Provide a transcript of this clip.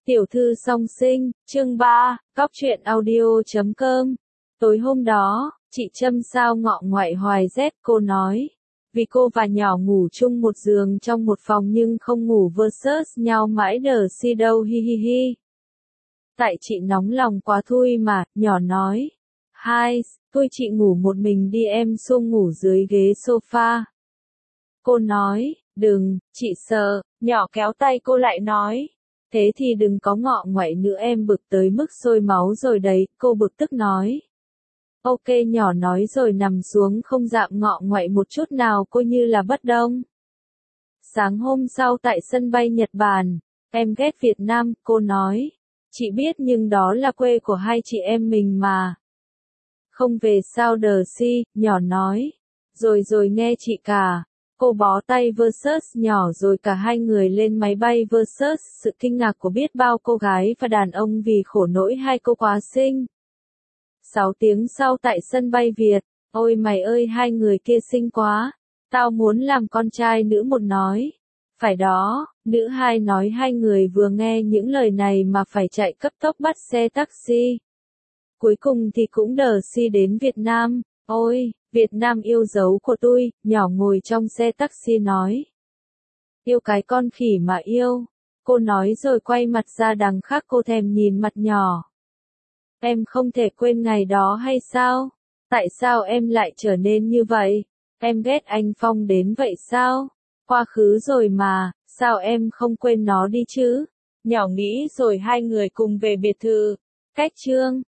Tiểu thư song sinh, chương 3, góc truyện audio.com. Tối hôm đó, chị Trâm sao ngọ ngoại hoài rét, cô nói. Vì cô và nhỏ ngủ chung một giường trong một phòng nhưng không ngủ versus nhau mãi đờ si đâu hi hi hi. Tại chị nóng lòng quá thôi mà, nhỏ nói. Hai, thôi chị ngủ một mình đi em xung ngủ dưới ghế sofa. Cô nói, đừng, chị sợ, nhỏ kéo tay cô lại nói. Thế thì đừng có ngọ ngoại nữa em bực tới mức sôi máu rồi đấy, cô bực tức nói. Ok nhỏ nói rồi nằm xuống không dạm ngọ ngoại một chút nào cô như là bất động. Sáng hôm sau tại sân bay Nhật Bản, em ghét Việt Nam, cô nói. Chị biết nhưng đó là quê của hai chị em mình mà. Không về sao đờ si, nhỏ nói. Rồi nghe chị cả. Cô bó tay versus nhỏ rồi cả hai người lên máy bay versus sự kinh ngạc của biết bao cô gái và đàn ông vì khổ nỗi hai cô quá xinh. 6 tiếng sau tại sân bay Việt, ôi mày ơi hai người kia xinh quá, tao muốn làm con trai nữ một nói. Phải đó, nữ hai nói hai người vừa nghe những lời này mà phải chạy cấp tốc bắt xe taxi. Cuối cùng thì cũng đờ si đến Việt Nam, ôi. Việt Nam yêu dấu của tôi, nhỏ ngồi trong xe taxi nói. Yêu cái con khỉ mà yêu. Cô nói rồi quay mặt ra đằng khác cô thèm nhìn mặt nhỏ. Em không thể quên ngày đó hay sao? Tại sao em lại trở nên như vậy? Em ghét anh Phong đến vậy sao? Quá khứ rồi mà, sao em không quên nó đi chứ? Nhỏ nghĩ rồi hai người cùng về biệt thự. Cách chương